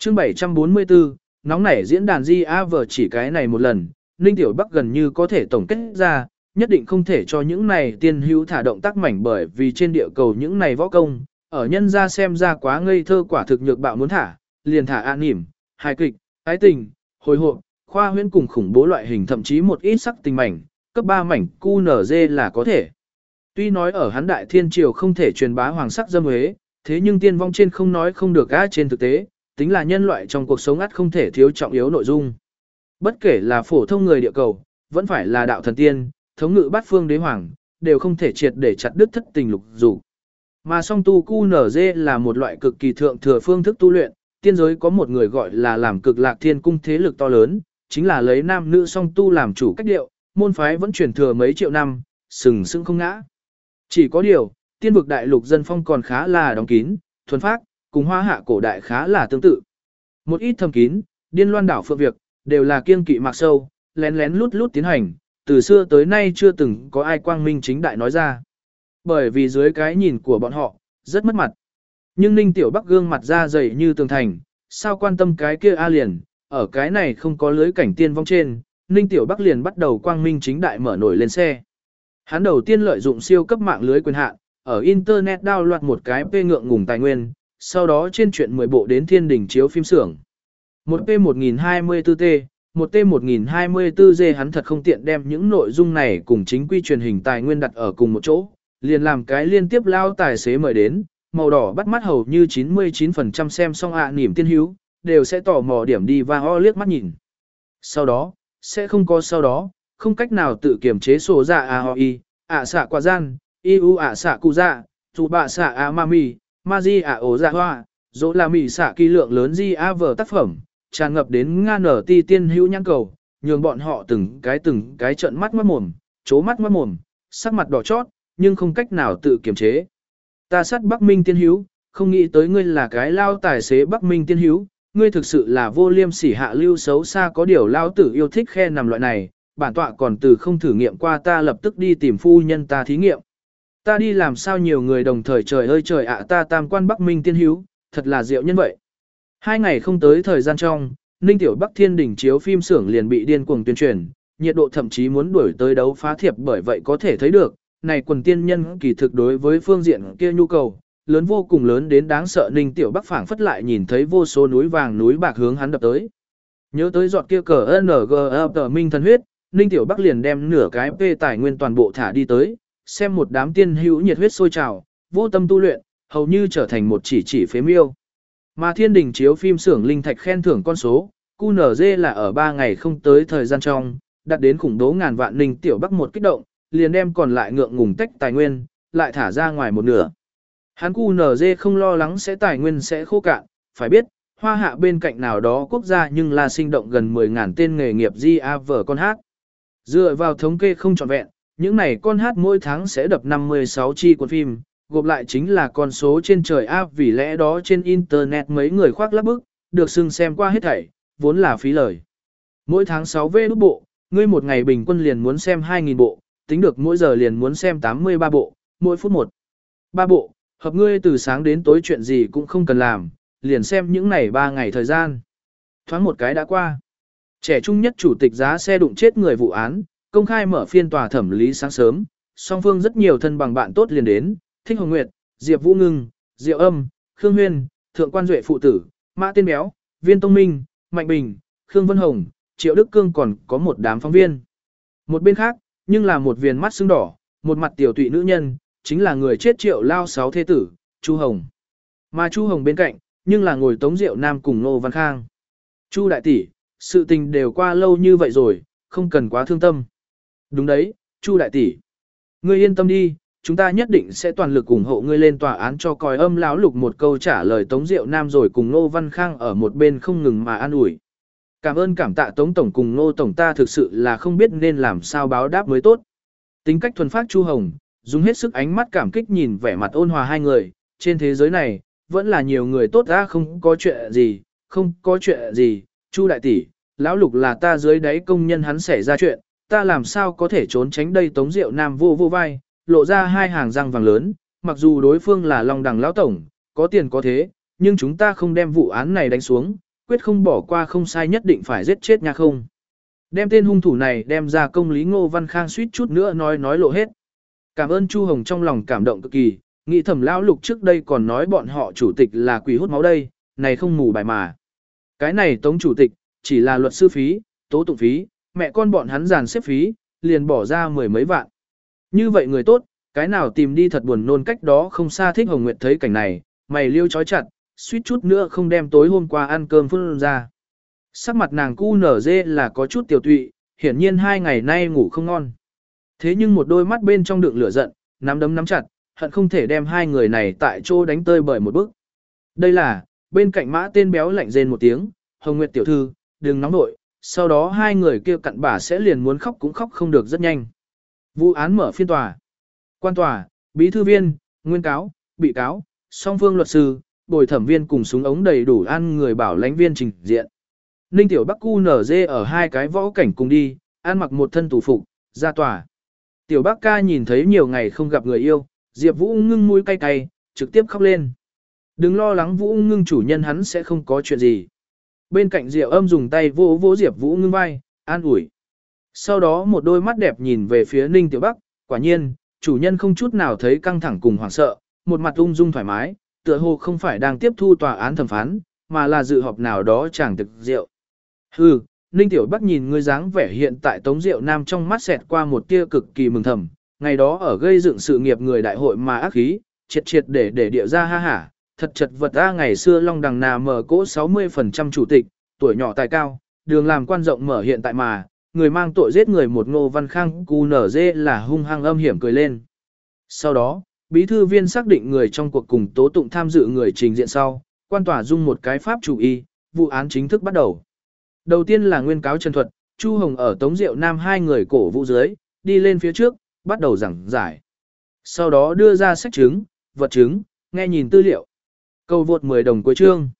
Chương 744, nóng nảy diễn đàn GAV chỉ cái này một lần, Ninh Tiểu Bắc gần như có thể tổng kết ra, nhất định không thể cho những này tiên hữu thả động tác mảnh bởi vì trên địa cầu những này võ công, ở nhân ra xem ra quá ngây thơ quả thực nhược bạo muốn thả, liền thả an nỉm, hài kịch, ái tình, hồi hộp, khoa huyễn cùng khủng bố loại hình thậm chí một ít sắc tình mảnh, cấp 3 mảnh QNZ là có thể. Tuy nói ở hắn đại thiên triều không thể truyền bá hoàng sắc dâm huế, thế nhưng tiên vong trên không nói không được á trên thực tế, tính là nhân loại trong cuộc sống ắt không thể thiếu trọng yếu nội dung. Bất kể là phổ thông người địa cầu, vẫn phải là đạo thần tiên, thống ngự bát phương đế hoàng, đều không thể triệt để chặt đứt thất tình lục dục. Mà song tu QNZ là một loại cực kỳ thượng thừa phương thức tu luyện, tiên giới có một người gọi là làm cực lạc thiên cung thế lực to lớn, chính là lấy nam nữ song tu làm chủ cách điệu, môn phái vẫn truyền thừa mấy triệu năm, sừng sững không ngã. Chỉ có điều, tiên vực đại lục dân phong còn khá là đóng kín, thuần phác, cùng hoa hạ cổ đại khá là tương tự. Một ít thầm kín, điên loan đảo phượng việc, đều là kiêng kỵ mạc sâu, lén lén lút lút tiến hành, từ xưa tới nay chưa từng có ai quang minh chính đại nói ra. Bởi vì dưới cái nhìn của bọn họ, rất mất mặt. Nhưng Ninh Tiểu Bắc gương mặt da dày như tường thành, sao quan tâm cái kia A liền, ở cái này không có lưới cảnh tiên vong trên, Ninh Tiểu Bắc liền bắt đầu quang minh chính đại mở nổi lên xe. Hắn đầu tiên lợi dụng siêu cấp mạng lưới quyền hạn, ở Internet download một cái P ngượng ngùng tài nguyên, sau đó trên chuyện 10 bộ đến thiên đỉnh chiếu phim xưởng. Một P1024T, một T1024G hắn thật không tiện đem những nội dung này cùng chính quy truyền hình tài nguyên đặt ở cùng một chỗ, liền làm cái liên tiếp lao tài xế mời đến, màu đỏ bắt mắt hầu như 99% xem xong niềm tiên hữu, đều sẽ tỏ mò điểm đi và ho liếc mắt nhìn. Sau đó, sẽ không có sau đó, không cách nào tự kiểm chế sổ dạ hoi, xạ quả gian, xạ cụ dạ, dù bạ xạ mami, ma di ổ dạ hoa, dỗ là mì xạ kỳ lượng lớn vở tác phẩm, tràn ngập đến nga nở ti tiên hữu nhãn cầu, nhường bọn họ từng cái trợn mắt ngoát mồm, chố mắt ngoát mồm, sắc mặt đỏ chót, nhưng không cách nào tự kiềm chế. Ta sát Bắc Minh tiên hữu, không nghĩ tới ngươi là cái lao tài xế Bắc Minh tiên hữu, ngươi thực sự là vô liêm sỉ hạ lưu xấu xa có điều lao tử yêu thích khe nằm loại này, bản tọa còn từ không thử nghiệm qua ta lập tức đi tìm phu nhân ta thí nghiệm. Ta đi làm sao nhiều người đồng thời trời ơi trời ạ ta tam quan Bắc Minh tiên hữu, thật là diệu nhân vậy. 2 ngày không tới thời gian trong, Ninh Tiểu Bắc Thiên đỉnh chiếu phim xưởng liền bị điên cuồng tuyên truyền, nhiệt độ thậm chí muốn đuổi tới đấu phá thiệp bởi vậy có thể thấy được, này quần tiên nhân kỳ thực đối với phương diện kia nhu cầu, lớn vô cùng lớn đến đáng sợ Ninh Tiểu Bắc phảng phất lại nhìn thấy vô số núi vàng núi bạc hướng hắn đập tới. Nhớ tới giọt kia cờ NG Minh thần huyết, Ninh Tiểu Bắc liền đem nửa cái P tài nguyên toàn bộ thả đi tới, xem một đám tiên hữu nhiệt huyết sôi trào, vô tâm tu luyện, hầu như trở thành một chỉ phế miêu. Mà thiên đình chiếu phim xưởng linh thạch khen thưởng con số, QNZ là ở 3 ngày không tới thời gian trong, đạt đến khủng bố ngàn vạn Ninh Tiểu Bắc một kích động, liền đem còn lại ngượng ngùng tách tài nguyên, lại thả ra ngoài một nửa. Hắn QNZ không lo lắng sẽ tài nguyên sẽ khô cạn, phải biết, hoa hạ bên cạnh nào đó quốc gia nhưng là sinh động gần 10.000 tên nghề nghiệp GAV con hát. Dựa vào thống kê không trọn vẹn, những này con hát mỗi tháng sẽ đập 56 chi cuốn phim, gộp lại chính là con số trên trời áp vì lẽ đó trên internet mấy người khoác lác bức, được xưng xem qua hết thảy, vốn là phí lời. Mỗi tháng 6 V đúc bộ, ngươi một ngày bình quân liền muốn xem 2.000 bộ, tính được mỗi giờ liền muốn xem 83 bộ, mỗi phút 3 bộ, hợp ngươi từ sáng đến tối chuyện gì cũng không cần làm, liền xem những này 3 ngày thời gian. Thoáng một cái đã qua. Trẻ trung nhất chủ tịch giá xe đụng chết người vụ án, công khai mở phiên tòa thẩm lý sáng sớm, song phương rất nhiều thân bằng bạn tốt liền đến, Thích Hồng Nguyệt, Diệp Vũ Ngưng, Diệu Âm, Khương Huyên, Thượng Quan Duệ phụ tử, Mã Tiên Béo, Viên Tông Minh, Mạnh Bình, Khương Vân Hồng, Triệu Đức Cương còn có một đám phóng viên. Một bên khác, nhưng là một viền mắt sưng đỏ, một mặt tiểu tụy nữ nhân, chính là người chết Triệu Lao Sáu thế tử, Chu Hồng. Mà Chu Hồng bên cạnh, nhưng là ngồi Tống Diệu Nam cùng Nô Văn Khang. Chu đại tỷ, sự tình đều qua lâu như vậy rồi, không cần quá thương tâm. Đúng đấy, Chu đại tỷ. Ngươi yên tâm đi, chúng ta nhất định sẽ toàn lực ủng hộ ngươi lên tòa án cho coi âm lão lục một câu trả lời Tống Diệu Nam rồi cùng Nô Văn Khang ở một bên không ngừng mà an ủi. Cảm ơn cảm tạ Tống Tổng cùng Nô Tổng ta thực sự là không biết nên làm sao báo đáp mới tốt. Tính cách thuần phát Chu Hồng, dùng hết sức ánh mắt cảm kích nhìn vẻ mặt ôn hòa hai người, trên thế giới này, vẫn là nhiều người tốt ra không có chuyện gì, không có chuyện gì, Chu đại tỷ, lão lục là ta dưới đáy công nhân hắn xảy ra chuyện, ta làm sao có thể trốn tránh đây Tống Diệu Nam vô vai, lộ ra hai hàng răng vàng lớn, mặc dù đối phương là Long Đằng lão tổng, có tiền có thế, nhưng chúng ta không đem vụ án này đánh xuống, quyết không bỏ qua không sai nhất định phải giết chết nha không. Đem tên hung thủ này đem ra công lý Ngô Văn Khang suýt chút nữa nói lộ hết. Cảm ơn Chu Hồng trong lòng cảm động cực kỳ, nghĩ thầm lão Lục trước đây còn nói bọn họ chủ tịch là quỷ hút máu đây, này không mù bài mà. Cái này Tống chủ tịch, chỉ là luật sư phí, tố tụng phí, mẹ con bọn hắn dàn xếp phí, liền bỏ ra mười mấy vạn. Như vậy người tốt, cái nào tìm đi thật buồn nôn, cách đó không xa Thích Hồng Nguyệt thấy cảnh này, mày liêu chói chặt, suýt chút nữa không đem tối hôm qua ăn cơm phun ra. Sắc mặt nàng cu nở dê là có chút tiểu tụy, hiển nhiên 2 ngày nay ngủ không ngon. Thế nhưng một đôi mắt bên trong đựng lửa giận, nắm đấm nắm chặt, hận không thể đem hai người này tại chỗ đánh tơi bởi một bước. Đây là, bên cạnh mã tên béo lạnh rên một tiếng, Hồng Nguyệt tiểu thư, đừng nóng nội, sau đó hai người kia cặn bả sẽ liền muốn khóc cũng khóc không được rất nhanh. Vụ án mở phiên tòa. Quan tòa, bí thư viên, nguyên cáo, bị cáo, song phương luật sư, bồi thẩm viên cùng súng ống đầy đủ ăn người bảo lãnh viên trình diện. Ninh Tiểu Bắc cu nở dê ở hai cái võ cảnh cùng đi, ăn mặc một thân tù phục, ra tòa. Tiểu Bắc ca nhìn thấy nhiều ngày không gặp người yêu, Diệp Vũ Ngưng mũi cay cay, trực tiếp khóc lên. Đừng lo lắng Vũ Ngưng chủ nhân hắn sẽ không có chuyện gì. Bên cạnh Diệu Âm dùng tay vỗ vỗ Diệp Vũ Ngưng vai, an ủi. Sau đó một đôi mắt đẹp nhìn về phía Ninh Tiểu Bắc, quả nhiên, chủ nhân không chút nào thấy căng thẳng cùng hoảng sợ, một mặt ung dung thoải mái, tựa hồ không phải đang tiếp thu tòa án thẩm phán, mà là dự họp nào đó chàng thực rượu. Hừ, Ninh Tiểu Bắc nhìn ngươi dáng vẻ hiện tại Tống Diệu Nam trong mắt xẹt qua một tia cực kỳ mừng thầm, ngày đó ở gây dựng sự nghiệp người đại hội mà ác khí, triệt để địa ra ha hả, thật chật vật a. Ngày xưa Long Đằng nà mở cỗ 60% chủ tịch, tuổi nhỏ tài cao, đường làm quan rộng mở hiện tại mà, người mang tội giết người một Ngô Văn Khang cu nở dê là hung hăng âm hiểm cười lên. Sau đó, bí thư viên xác định người trong cuộc cùng tố tụng tham dự người trình diện sau, quan tòa dung một cái pháp chủ y, vụ án chính thức bắt đầu. Đầu tiên là nguyên cáo Trần Thuật, Chu Hồng ở Tống Diệu Nam hai người cổ vũ dưới, đi lên phía trước, bắt đầu giảng giải. Sau đó đưa ra sách chứng, vật chứng, nghe nhìn tư liệu. Cầu vượt 10 đồng cuối chương.